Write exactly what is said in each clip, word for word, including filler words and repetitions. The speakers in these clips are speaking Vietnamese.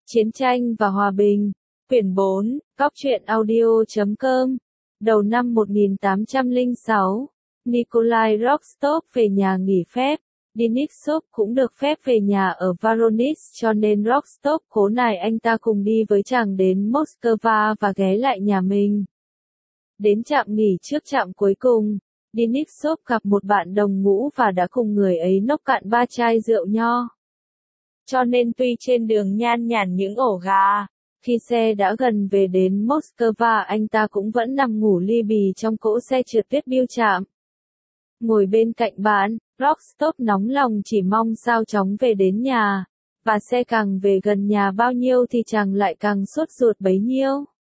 Chiến tranh và hòa bình. Quyển bốn, Góc truyện audio chấm com. Đầu năm một nghìn tám trăm lẻ sáu, Nikolai Rostov về nhà nghỉ phép. Denisov cũng được phép về nhà ở Voronezh, cho nên Rostov cố nài anh ta cùng đi với chàng đến Moscow và ghé lại nhà mình. Đến trạm nghỉ trước trạm cuối cùng, Denisov gặp một bạn đồng ngũ và đã cùng người ấy nốc cạn ba chai rượu nho. Cho nên tuy trên đường nhan nhản những ổ gà, khi xe đã gần về đến Moscow anh ta cũng vẫn nằm ngủ li bì trong cỗ xe trượt tuyết biêu trạm. Ngồi bên cạnh bạn, Rostov nóng lòng chỉ mong sao chóng về đến nhà, và xe càng về gần nhà bao nhiêu thì chàng lại càng sốt ruột bấy nhiêu.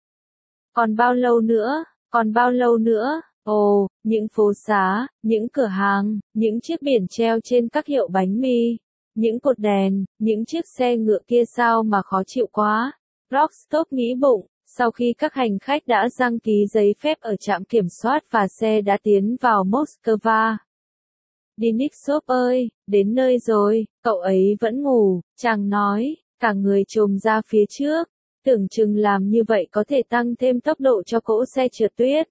Còn bao lâu nữa, còn bao lâu nữa, ồ, những phố xá, những cửa hàng, những chiếc biển treo trên các hiệu bánh mì, những cột đèn, những chiếc xe ngựa kia sao mà khó chịu quá. Rostov nghĩ bụng, sau khi các hành khách đã đăng ký giấy phép ở trạm kiểm soát và xe đã tiến vào Moscow. Denisov ơi, đến nơi rồi, cậu ấy vẫn ngủ, chàng nói, cả người chồm ra phía trước, tưởng chừng làm như vậy có thể tăng thêm tốc độ cho cỗ xe trượt tuyết.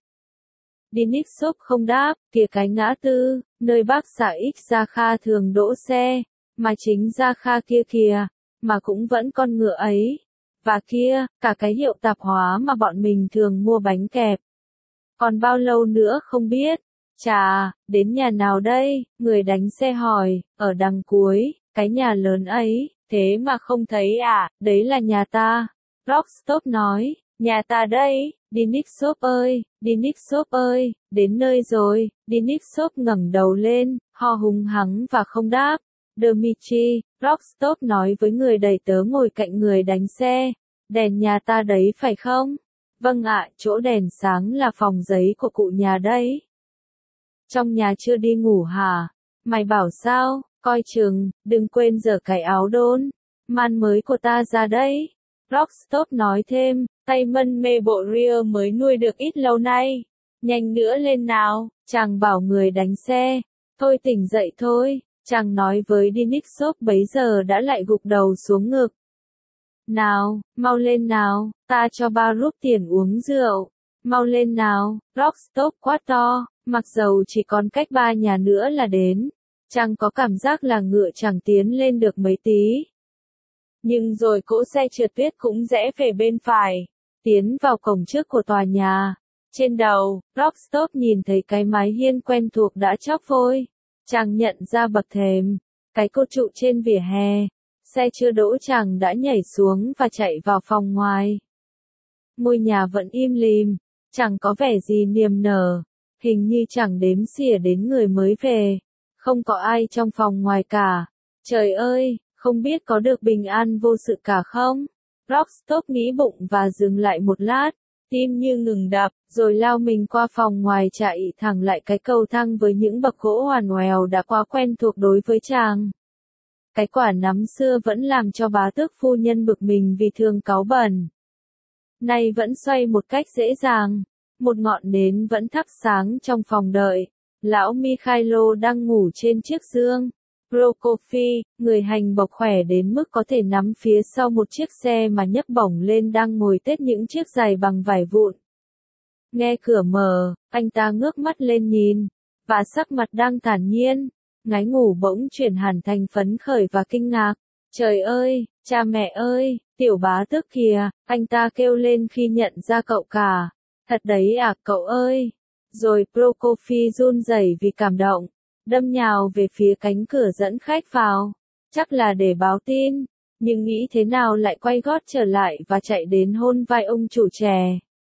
Denisov không đáp, kìa cái ngã tư, nơi bác xã X Gia Kha thường đỗ xe, mà chính Gia Kha kia kìa, mà cũng vẫn con ngựa ấy. Và kia, cả cái hiệu tạp hóa mà bọn mình thường mua bánh kẹp. Còn bao lâu nữa không biết. Chà, đến nhà nào đây? Người đánh xe hỏi, ở đằng cuối, cái nhà lớn ấy, thế mà không thấy à, đấy là nhà ta. Rostov nói, nhà ta đây, Denisov ơi, Denisov ơi, đến nơi rồi. Denisov ngẩng đầu lên, ho hùng hắng và không đáp. Dmitry, Rostov nói với người đẩy tớ ngồi cạnh người đánh xe, đèn nhà ta đấy phải không? Vâng ạ, chỗ đèn sáng là phòng giấy của cụ nhà đấy. Trong nhà chưa đi ngủ hả? Mày bảo sao? Coi chừng, đừng quên giở cái áo đôn man mới của ta ra đấy. Rostov nói thêm, tay mân mê bộ ria mới nuôi được ít lâu nay. Nhanh nữa lên nào, chàng bảo người đánh xe. Thôi tỉnh dậy thôi, chàng nói với Denisov bấy giờ đã lại gục đầu xuống ngực. Nào, mau lên nào, ta cho ba rúp tiền uống rượu. Mau lên nào, Rostov quát to, mặc dầu chỉ còn cách ba nhà nữa là đến. Chàng có cảm giác là ngựa chẳng tiến lên được mấy tí. Nhưng rồi cỗ xe trượt tuyết cũng rẽ về bên phải, tiến vào cổng trước của tòa nhà. Trên đầu, Rostov nhìn thấy cái mái hiên quen thuộc đã chóc vôi. Chàng nhận ra bậc thềm, cái cột trụ trên vỉa hè. Xe chưa đỗ chàng đã nhảy xuống và chạy vào phòng ngoài. Ngôi nhà vẫn im lìm, chẳng có vẻ gì niềm nở, hình như chẳng đếm xỉa đến người mới về. Không có ai trong phòng ngoài cả. Trời ơi, không biết có được bình an vô sự cả không? Rostov nghĩ bụng và dừng lại một lát, tim như ngừng đập, rồi lao mình qua phòng ngoài chạy thẳng lại cái cầu thang với những bậc gỗ hoàn ngoèo đã quá quen thuộc đối với chàng. Cái quả nắm xưa vẫn làm cho bá tước phu nhân bực mình vì thường cáu bẩn. Nay vẫn xoay một cách dễ dàng. Một ngọn nến vẫn thắp sáng trong phòng đợi. Lão Mikhailo đang ngủ trên chiếc giường. Prokofy, người hành bộc khỏe đến mức có thể nắm phía sau một chiếc xe mà nhấc bổng lên đang ngồi tết những chiếc giày bằng vải vụn. Nghe cửa mở, anh ta ngước mắt lên nhìn, và sắc mặt đang thản nhiên. Ngái ngủ bỗng chuyển hẳn thành phấn khởi và kinh ngạc. Trời ơi, cha mẹ ơi, tiểu bá tước kìa, anh ta kêu lên khi nhận ra cậu cả. Thật đấy à, cậu ơi. Rồi Prokofy run rẩy vì cảm động, đâm nhào về phía cánh cửa dẫn khách vào. Chắc là để báo tin, nhưng nghĩ thế nào lại quay gót trở lại và chạy đến hôn vai ông chủ trẻ.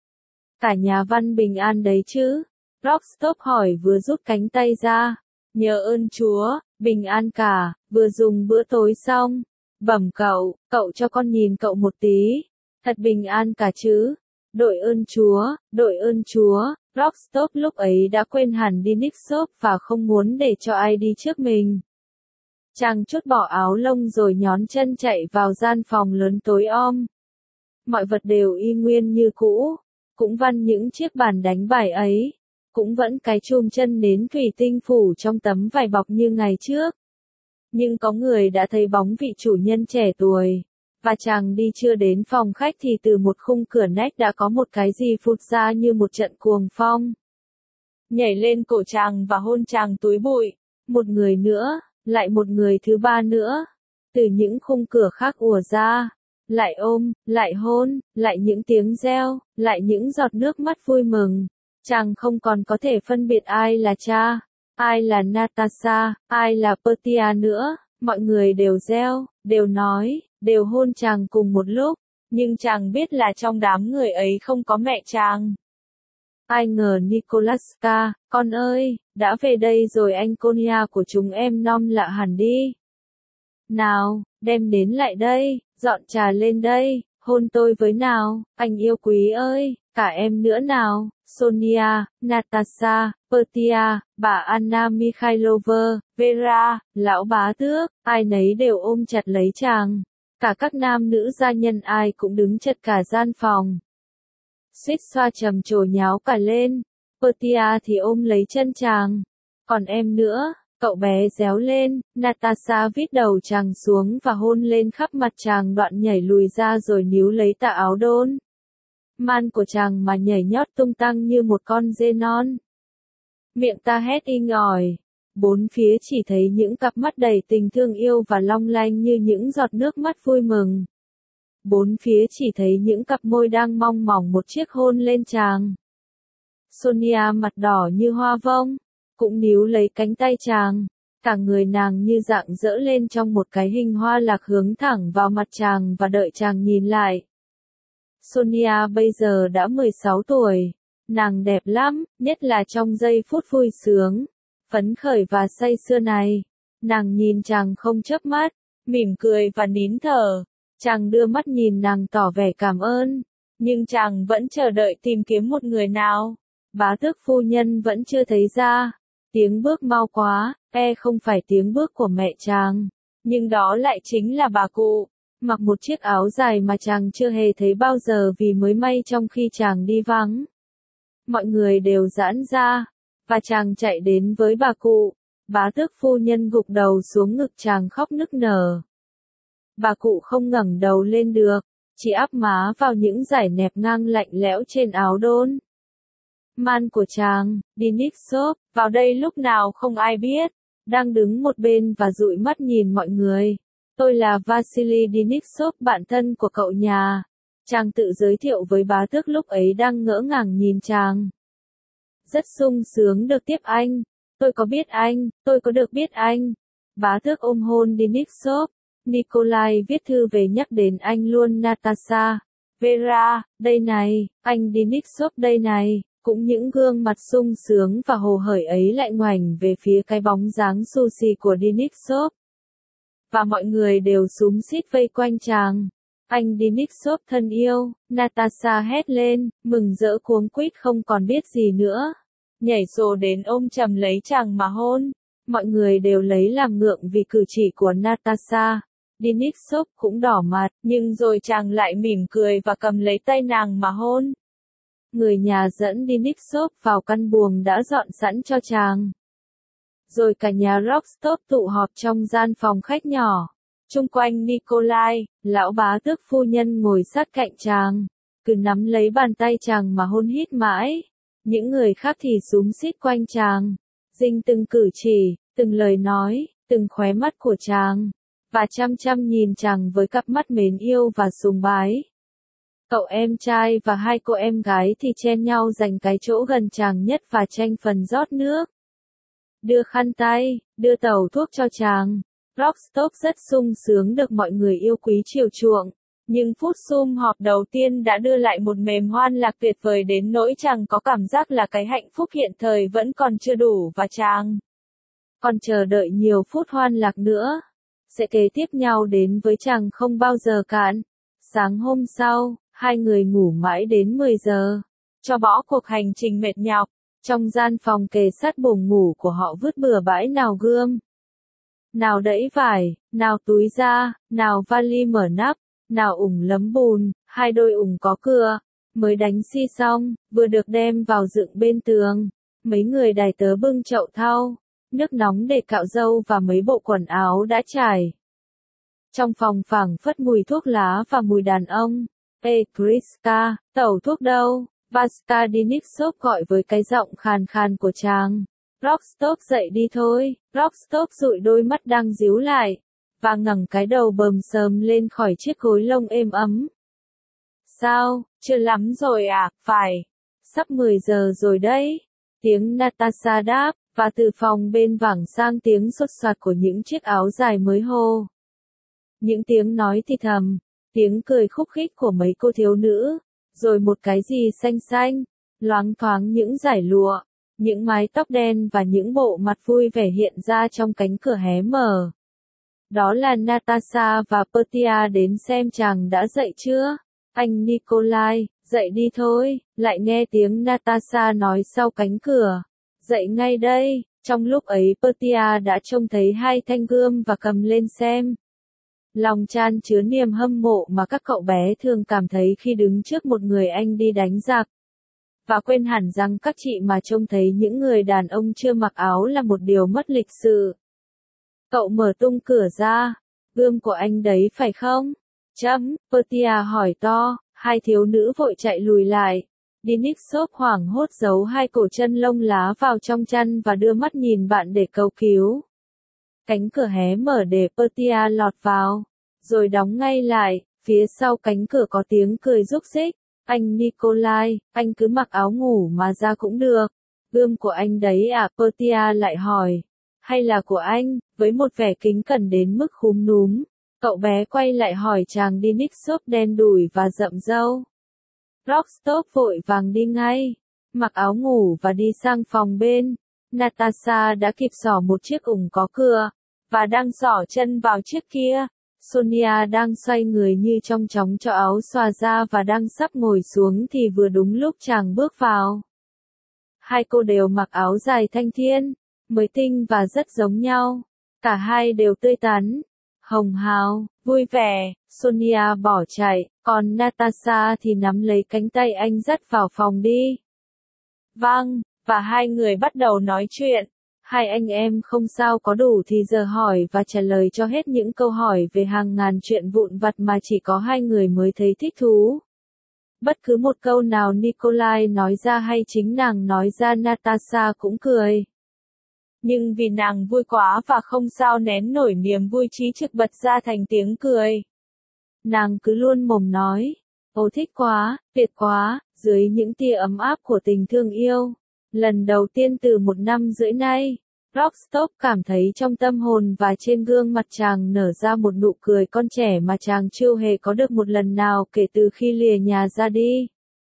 Cả nhà văn bình an đấy chứ? Rostov hỏi vừa rút cánh tay ra. Nhờ ơn Chúa, bình an cả, vừa dùng bữa tối xong. Bẩm cậu, cậu cho con nhìn cậu một tí. Thật bình an cả chứ? Đội ơn Chúa, đội ơn Chúa. Rostov lúc ấy đã quên hẳn Denisov và không muốn để cho ai đi trước mình. Chàng chốt bỏ áo lông rồi nhón chân chạy vào gian phòng lớn tối om. Mọi vật đều y nguyên như cũ, cũng văn những chiếc bàn đánh bài ấy. Cũng vẫn cái chùm chân nến thủy tinh phủ trong tấm vải bọc như ngày trước. Nhưng có người đã thấy bóng vị chủ nhân trẻ tuổi, Và chàng đi chưa đến phòng khách thì từ một khung cửa nách đã có một cái gì phụt ra như một trận cuồng phong. Nhảy lên cổ chàng và hôn chàng túi bụi. Một người nữa, lại một người thứ ba nữa. Từ những khung cửa khác ùa ra. Lại ôm, lại hôn, lại những tiếng reo, lại những giọt nước mắt vui mừng. Chàng không còn có thể phân biệt ai là cha, ai là Natasha, ai là Petia nữa. Mọi người đều reo, đều nói, đều hôn chàng cùng một lúc. Nhưng chàng biết là trong đám người ấy không có mẹ chàng. Ai ngờ Nicolaska, con ơi, đã về đây rồi anh Konya của chúng em non lạ hẳn đi. Nào, đem đến lại đây, dọn trà lên đây, hôn tôi với nào, anh yêu quý ơi, cả em nữa nào, Sonia, Natasha, Petia, bà Anna Mikhailova, Vera, lão bá tước, ai nấy đều ôm chặt lấy chàng. Cả các nam nữ gia nhân ai cũng đứng chật cả gian phòng. Suýt xoa trầm trồ nháo cả lên, Petia thì ôm lấy chân chàng. Còn em nữa, cậu bé réo lên, Natasha vít đầu chàng xuống và hôn lên khắp mặt chàng, đoạn nhảy lùi ra rồi níu lấy tà áo đôn man của chàng mà nhảy nhót tung tăng như một con dê non. Miệng ta hét inh ỏi. Bốn phía chỉ thấy những cặp mắt đầy tình thương yêu và long lanh như những giọt nước mắt vui mừng. Bốn phía chỉ thấy những cặp môi đang mong mỏi một chiếc hôn lên chàng. Sonia mặt đỏ như hoa vông, cũng níu lấy cánh tay chàng. Cả người nàng như rạng rỡ lên trong một cái hình hoa lạc hướng thẳng vào mặt chàng và đợi chàng nhìn lại. Sonia bây giờ đã mười sáu tuổi. Nàng đẹp lắm, nhất là trong giây phút vui sướng, phấn khởi và say sưa này. Nàng nhìn chàng không chớp mắt, mỉm cười và nín thở. Chàng đưa mắt nhìn nàng tỏ vẻ cảm ơn, nhưng chàng vẫn chờ đợi tìm kiếm một người nào. Bá tước phu nhân vẫn chưa thấy ra. Tiếng bước mau quá, e không phải tiếng bước của mẹ chàng, nhưng đó lại chính là bà cụ, mặc một chiếc áo dài mà chàng chưa hề thấy bao giờ vì mới may trong khi chàng đi vắng. Mọi người đều giãn ra, và chàng chạy đến với bà cụ. Bá tước phu nhân gục đầu xuống ngực chàng khóc nức nở. Bà cụ không ngẩng đầu lên được, chỉ áp má vào những dải nẹp ngang lạnh lẽo trên áo đôn man của chàng. Denisov, vào đây lúc nào không ai biết, đang đứng một bên và dụi mắt nhìn mọi người. Tôi là Vasily Denisov, bạn thân của cậu nhà. Chàng tự giới thiệu với bá tước lúc ấy đang ngỡ ngàng nhìn chàng. Rất sung sướng được tiếp anh. Tôi có biết anh, tôi có được biết anh. Bá tước ôm hôn Denisov. Nikolai viết thư về nhắc đến anh luôn. Natasha, Vera, đây này, anh Denisov đây này. Cũng những gương mặt sung sướng và hồ hởi ấy lại ngoảnh về phía cái bóng dáng sushi của Denisov. Và mọi người đều xúm xít vây quanh chàng. Anh Denisov thân yêu, Natasha hét lên, mừng rỡ cuống quýt không còn biết gì nữa. Nhảy sổ đến ôm chầm lấy chàng mà hôn. Mọi người đều lấy làm ngượng vì cử chỉ của Natasha. Denisov cũng đỏ mặt, nhưng rồi chàng lại mỉm cười và cầm lấy tay nàng mà hôn. Người nhà dẫn Denisov vào căn buồng đã dọn sẵn cho chàng. Rồi cả nhà Rostov tụ họp trong gian phòng khách nhỏ. Chung quanh Nikolai, lão bá tước phu nhân ngồi sát cạnh chàng, cứ nắm lấy bàn tay chàng mà hôn hít mãi. Những người khác thì xúm xít quanh chàng, dinh từng cử chỉ, từng lời nói, từng khóe mắt của chàng, và chăm chăm nhìn chàng với cặp mắt mến yêu và sùng bái. Cậu em trai và hai cô em gái thì chen nhau giành cái chỗ gần chàng nhất và tranh phần rót nước, đưa khăn tay, đưa tàu thuốc cho chàng. Rostov rất sung sướng được mọi người yêu quý chiều chuộng, nhưng phút sum họp đầu tiên đã đưa lại một mềm hoan lạc tuyệt vời đến nỗi chàng có cảm giác là cái hạnh phúc hiện thời vẫn còn chưa đủ và chàng còn chờ đợi nhiều phút hoan lạc nữa sẽ kế tiếp nhau đến với chàng không bao giờ cạn. Sáng hôm sau, hai người ngủ mãi đến mười giờ, cho bỏ cuộc hành trình mệt nhọc. Trong gian phòng kề sát buồng ngủ của họ vứt bừa bãi nào gươm, nào đẫy vải, nào túi da, nào vali mở nắp, nào ủng lấm bùn, hai đôi ủng có cưa, mới đánh xi xong, vừa được đem vào dựng bên tường. Mấy người đài tớ bưng chậu thau, nước nóng để cạo râu và mấy bộ quần áo đã trải. Trong phòng phảng phất mùi thuốc lá và mùi đàn ông. Ê Kriska, tẩu thuốc đâu? Vaska Denisov gọi với cái giọng khàn khàn của chàng. Rostov dậy đi thôi. Rostov dụi đôi mắt đang díu lại, và ngẩng cái đầu bờm sờm lên khỏi chiếc gối lông êm ấm. Sao, chưa lắm rồi à? Phải. Sắp mười giờ rồi đấy. Tiếng Natasha đáp, và từ phòng bên vẳng sang tiếng sột soạt của những chiếc áo dài mới hô. Những tiếng nói thì thầm, tiếng cười khúc khích của mấy cô thiếu nữ, rồi một cái gì xanh xanh, loáng thoáng những dải lụa, những mái tóc đen và những bộ mặt vui vẻ hiện ra trong cánh cửa hé mở. Đó là Natasha và Petia đến xem chàng đã dậy chưa. Anh Nikolai, dậy đi thôi, lại nghe tiếng Natasha nói sau cánh cửa. Dậy ngay đây, trong lúc ấy Petia đã trông thấy hai thanh gươm và cầm lên xem. Lòng chan chứa niềm hâm mộ mà các cậu bé thường cảm thấy khi đứng trước một người anh đi đánh giặc. Và quên hẳn rằng các chị mà trông thấy những người đàn ông chưa mặc áo là một điều mất lịch sự. Cậu mở tung cửa ra, gươm của anh đấy phải không? Chấm, Petia hỏi to, hai thiếu nữ vội chạy lùi lại. Denisov hoảng hốt giấu hai cổ chân lông lá vào trong chăn và đưa mắt nhìn bạn để cầu cứu. Cánh cửa hé mở để Petia lọt vào, rồi đóng ngay lại, phía sau cánh cửa có tiếng cười rúc rích. Anh Nikolai, anh cứ mặc áo ngủ mà ra cũng được. Gươm của anh đấy à? Petia lại hỏi. Hay là của anh, với một vẻ kính cẩn đến mức khúm núm. Cậu bé quay lại hỏi chàng Denisov đen đủi và rậm râu. Rostov vội vàng đi ngay, mặc áo ngủ và đi sang phòng bên. Natasha đã kịp xỏ một chiếc ủng có cưa, và đang xỏ chân vào chiếc kia. Sonia đang xoay người như trong chóng cho áo xòa ra và đang sắp ngồi xuống thì vừa đúng lúc chàng bước vào. Hai cô đều mặc áo dài thanh thiên, mới tinh và rất giống nhau. Cả hai đều tươi tắn, hồng hào, vui vẻ. Sonia bỏ chạy, còn Natasha thì nắm lấy cánh tay anh dắt vào phòng đi. Vâng, và hai người bắt đầu nói chuyện. Hai anh em không sao có đủ thì giờ hỏi và trả lời cho hết những câu hỏi về hàng ngàn chuyện vụn vặt mà chỉ có hai người mới thấy thích thú. Bất cứ một câu nào Nikolai nói ra hay chính nàng nói ra Natasha cũng cười. Nhưng vì nàng vui quá và không sao nén nổi niềm vui trí trực bật ra thành tiếng cười. Nàng cứ luôn mồm nói, ồ thích quá, tuyệt quá, dưới những tia ấm áp của tình thương yêu. Lần đầu tiên từ một năm rưỡi nay, Rostov cảm thấy trong tâm hồn và trên gương mặt chàng nở ra một nụ cười con trẻ mà chàng chưa hề có được một lần nào kể từ khi lìa nhà ra đi.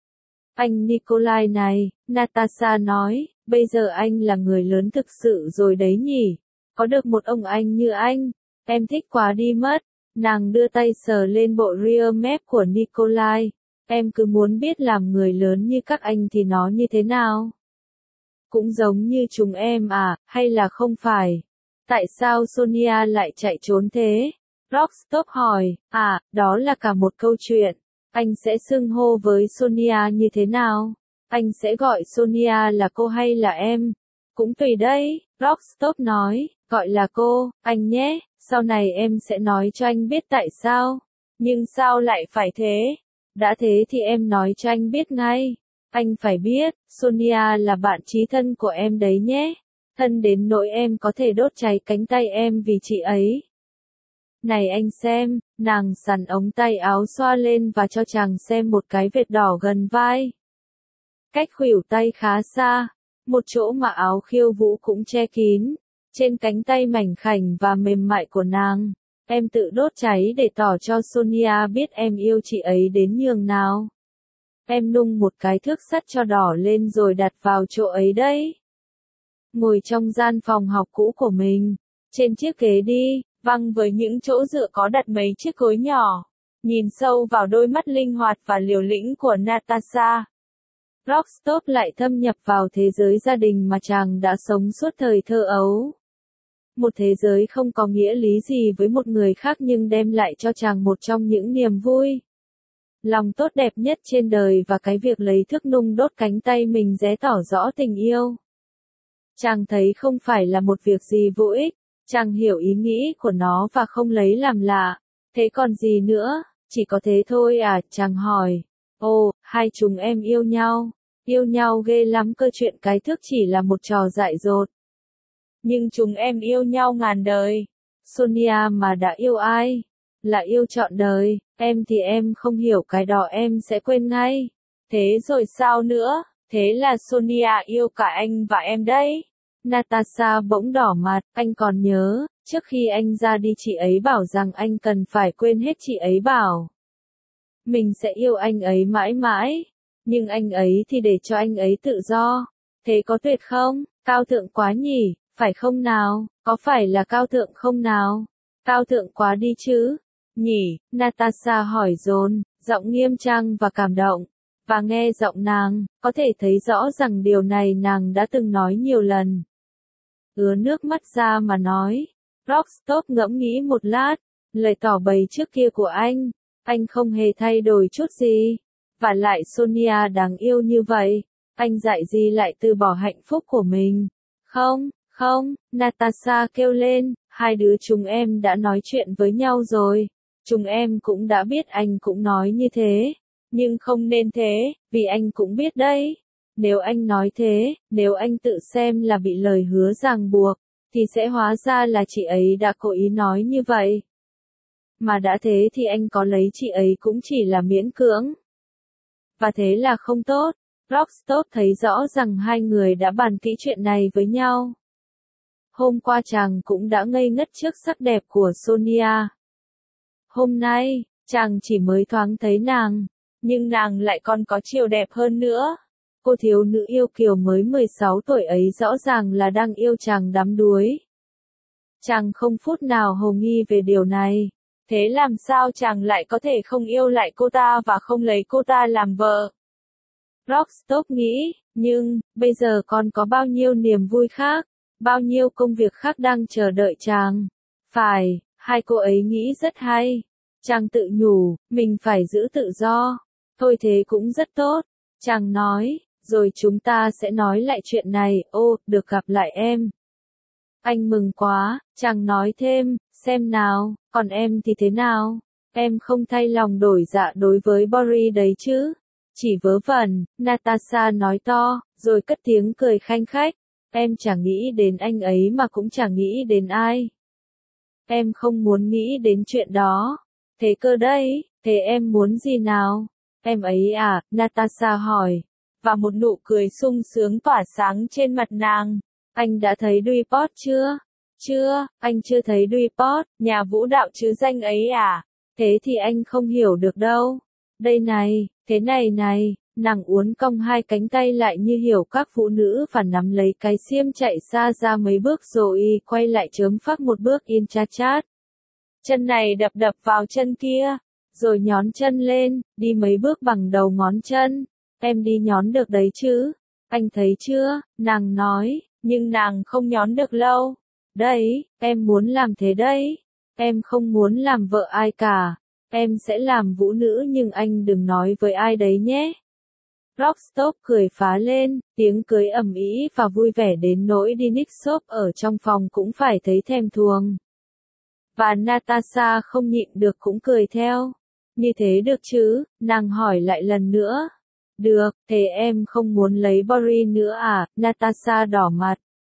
Anh Nikolai này, Natasha nói, bây giờ anh là người lớn thực sự rồi đấy nhỉ. Có được một ông anh như anh, em thích quá đi mất. Nàng đưa tay sờ lên bộ rear mép của Nikolai. Em cứ muốn biết làm người lớn như các anh thì nó như thế nào. Cũng giống như chúng em à, hay là không phải? Tại sao Sonia lại chạy trốn thế? Rostov hỏi, à, đó là cả một câu chuyện. Anh sẽ xưng hô với Sonia như thế nào? Anh sẽ gọi Sonia là cô hay là em? Cũng tùy đấy, Rostov nói, gọi là cô, anh nhé, sau này em sẽ nói cho anh biết tại sao. Nhưng sao lại phải thế? Đã thế thì em nói cho anh biết ngay. Anh phải biết, Sonia là bạn chí thân của em đấy nhé. Thân đến nỗi em có thể đốt cháy cánh tay em vì chị ấy. Này anh xem, nàng xằn ống tay áo xoa lên và cho chàng xem một cái vệt đỏ gần vai. Cách khuỷu tay khá xa, một chỗ mà áo khiêu vũ cũng che kín. Trên cánh tay mảnh khảnh và mềm mại của nàng, em tự đốt cháy để tỏ cho Sonia biết em yêu chị ấy đến nhường nào. Em nung một cái thước sắt cho đỏ lên rồi đặt vào chỗ ấy đấy. Ngồi trong gian phòng học cũ của mình, trên chiếc ghế đi, văng với những chỗ dựa có đặt mấy chiếc gối nhỏ, nhìn sâu vào đôi mắt linh hoạt và liều lĩnh của Natasha. Rostov lại thâm nhập vào thế giới gia đình mà chàng đã sống suốt thời thơ ấu. Một thế giới không có nghĩa lý gì với một người khác nhưng đem lại cho chàng một trong những niềm vui, lòng tốt đẹp nhất trên đời và cái việc lấy thước nung đốt cánh tay mình rẽ tỏ rõ tình yêu. Chàng thấy không phải là một việc gì vô ích, chàng hiểu ý nghĩ của nó và không lấy làm lạ. Thế còn gì nữa, chỉ có thế thôi à, chàng hỏi. Ồ, hai chúng em yêu nhau, yêu nhau ghê lắm cơ, chuyện cái thước chỉ là một trò dại dột. Nhưng chúng em yêu nhau ngàn đời. Sonia mà đã yêu ai? Là yêu trọn đời, em thì em không hiểu cái đó, em sẽ quên ngay. Thế rồi sao nữa? Thế là Sonia yêu cả anh và em đấy. Natasha bỗng đỏ mặt, anh còn nhớ, trước khi anh ra đi chị ấy bảo rằng anh cần phải quên hết, chị ấy bảo. Mình sẽ yêu anh ấy mãi mãi. Nhưng anh ấy thì để cho anh ấy tự do. Thế có tuyệt không? Cao thượng quá nhỉ, phải không nào? Có phải là cao thượng không nào? Cao thượng quá đi chứ. Nhỉ, Natasha hỏi dồn, giọng nghiêm trang và cảm động. Và nghe giọng nàng, có thể thấy rõ rằng điều này nàng đã từng nói nhiều lần. Ứa nước mắt ra mà nói. Rockstop ngẫm nghĩ một lát, lời tỏ bày trước kia của anh, anh không hề thay đổi chút gì. Và lại Sonia đáng yêu như vậy, anh dạy gì lại từ bỏ hạnh phúc của mình. Không, không, Natasha kêu lên, hai đứa chúng em đã nói chuyện với nhau rồi. Chúng em cũng đã biết anh cũng nói như thế. Nhưng không nên thế, vì anh cũng biết đấy. Nếu anh nói thế, nếu anh tự xem là bị lời hứa ràng buộc, thì sẽ hóa ra là chị ấy đã cố ý nói như vậy. Mà đã thế thì anh có lấy chị ấy cũng chỉ là miễn cưỡng. Và thế là không tốt. Rockstop thấy rõ rằng hai người đã bàn kỹ chuyện này với nhau. Hôm qua chàng cũng đã ngây ngất trước sắc đẹp của Sonia. Hôm nay, chàng chỉ mới thoáng thấy nàng, nhưng nàng lại còn có chiều đẹp hơn nữa. Cô thiếu nữ yêu kiều mới mười sáu tuổi ấy rõ ràng là đang yêu chàng đắm đuối. Chàng không phút nào hồ nghi về điều này. Thế làm sao chàng lại có thể không yêu lại cô ta và không lấy cô ta làm vợ? Rockstop nghĩ, nhưng, bây giờ còn có bao nhiêu niềm vui khác, bao nhiêu công việc khác đang chờ đợi chàng. Phải, hai cô ấy nghĩ rất hay. Chàng tự nhủ, mình phải giữ tự do. Thôi thế cũng rất tốt. Chàng nói, rồi chúng ta sẽ nói lại chuyện này, ô, được gặp lại em. Anh mừng quá, chàng nói thêm, xem nào, còn em thì thế nào? Em không thay lòng đổi dạ đối với Boris đấy chứ? Chỉ vớ vẩn, Natasha nói to, rồi cất tiếng cười khanh khách. Em chẳng nghĩ đến anh ấy mà cũng chẳng nghĩ đến ai. Em không muốn nghĩ đến chuyện đó. Thế cơ đấy, thế em muốn gì nào? Em ấy à, Natasha hỏi. Và một nụ cười sung sướng tỏa sáng trên mặt nàng. Anh đã thấy Duiport chưa? Chưa, anh chưa thấy Duiport, nhà vũ đạo chứ danh ấy à? Thế thì anh không hiểu được đâu. Đây này, thế này này, nàng uốn cong hai cánh tay lại như hiểu các phụ nữ và nắm lấy cái xiêm chạy xa ra mấy bước rồi quay lại chớm phác một bước in cha chát. Chân này đập đập vào chân kia, rồi nhón chân lên, đi mấy bước bằng đầu ngón chân. Em đi nhón được đấy chứ? Anh thấy chưa? Nàng nói, nhưng nàng không nhón được lâu. Đấy, em muốn làm thế đấy. Em không muốn làm vợ ai cả. Em sẽ làm vũ nữ nhưng anh đừng nói với ai đấy nhé. Rockstop cười phá lên, tiếng cười ầm ĩ và vui vẻ đến nỗi Denisov ở trong phòng cũng phải thấy thèm thuồng. Và Natasha không nhịn được cũng cười theo. Như thế được chứ? Nàng hỏi lại lần nữa. Được, thế em không muốn lấy Boris nữa à? Natasha đỏ mặt.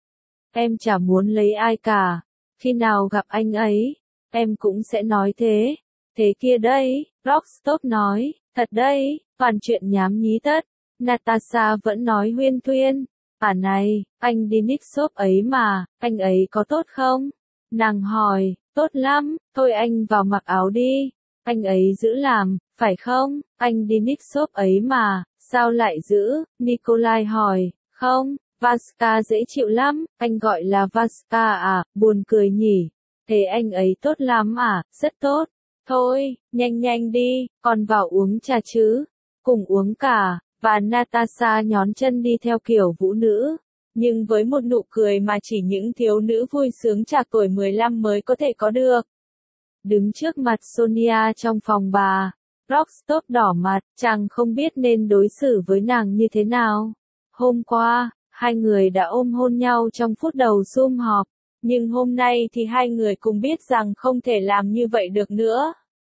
Em chả muốn lấy ai cả. Khi nào gặp anh ấy, em cũng sẽ nói thế. Thế kia đây, Rockstop nói, thật đây, toàn chuyện nhám nhí tất. Natasha vẫn nói huyên thuyên. À này, anh Denisov ấy mà, anh ấy có tốt không? Nàng hỏi, tốt lắm, thôi anh vào mặc áo đi. Anh ấy giữ làm, phải không? Anh Denisov ấy mà, sao lại giữ? Nikolai hỏi, không, Vaska dễ chịu lắm, anh gọi là Vaska à, buồn cười nhỉ. Thế anh ấy tốt lắm à, rất tốt. Thôi, nhanh nhanh đi, còn vào uống trà chứ. Cùng uống cả, và Natasha nhón chân đi theo kiểu vũ nữ. Nhưng với một nụ cười mà chỉ những thiếu nữ vui sướng trạc tuổi mười lăm mới có thể có được. Đứng trước mặt Sonia trong phòng bà, Rockstop đỏ mặt, chàng không biết nên đối xử với nàng như thế nào. Hôm qua, hai người đã ôm hôn nhau trong phút đầu sum họp, nhưng hôm nay thì hai người cùng biết rằng không thể làm như vậy được nữa.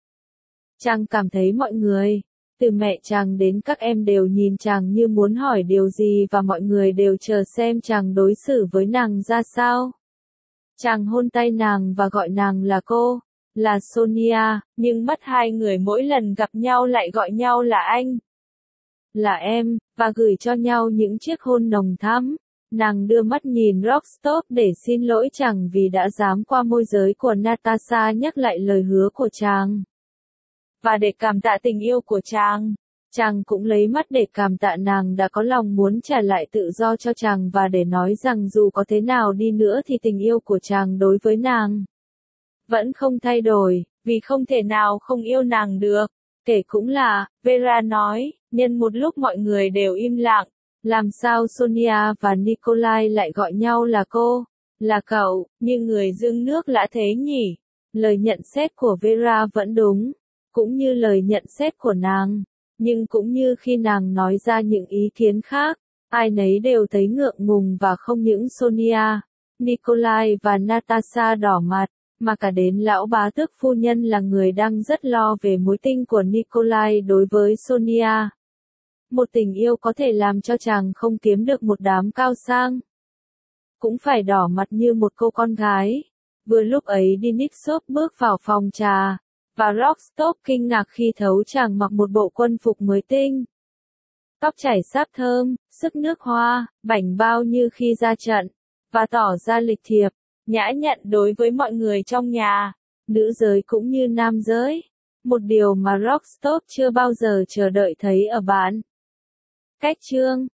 Chàng cảm thấy mọi người, từ mẹ chàng đến các em đều nhìn chàng như muốn hỏi điều gì và mọi người đều chờ xem chàng đối xử với nàng ra sao. Chàng hôn tay nàng và gọi nàng là cô, là Sonia, nhưng mắt hai người mỗi lần gặp nhau lại gọi nhau là anh, là em, và gửi cho nhau những chiếc hôn nồng thắm. Nàng đưa mắt nhìn Rostov để xin lỗi chàng vì đã dám qua môi giới của Natasha nhắc lại lời hứa của chàng. Và để cảm tạ tình yêu của chàng, chàng cũng lấy mắt để cảm tạ nàng đã có lòng muốn trả lại tự do cho chàng và để nói rằng dù có thế nào đi nữa thì tình yêu của chàng đối với nàng vẫn không thay đổi, vì không thể nào không yêu nàng được. Kể cũng là, Vera nói, nhân một lúc mọi người đều im lặng, làm sao Sonia và Nikolai lại gọi nhau là cô, là cậu, như người dưng nước lã thế nhỉ? Lời nhận xét của Vera vẫn đúng, cũng như lời nhận xét của nàng, nhưng cũng như khi nàng nói ra những ý kiến khác, ai nấy đều thấy ngượng ngùng và không những Sonia, Nikolai và Natasha đỏ mặt, mà cả đến lão bá tước phu nhân là người đang rất lo về mối tình của Nikolai đối với Sonia. Một tình yêu có thể làm cho chàng không kiếm được một đám cao sang, cũng phải đỏ mặt như một cô con gái. Vừa lúc ấy Denisov bước vào phòng trà, và Rostov kinh ngạc khi thấu chàng mặc một bộ quân phục mới tinh. Tóc chảy sáp thơm, sức nước hoa, bảnh bao như khi ra trận, và tỏ ra lịch thiệp, nhã nhặn đối với mọi người trong nhà, nữ giới cũng như nam giới. Một điều mà Rostov chưa bao giờ chờ đợi thấy ở bạn. Cách chương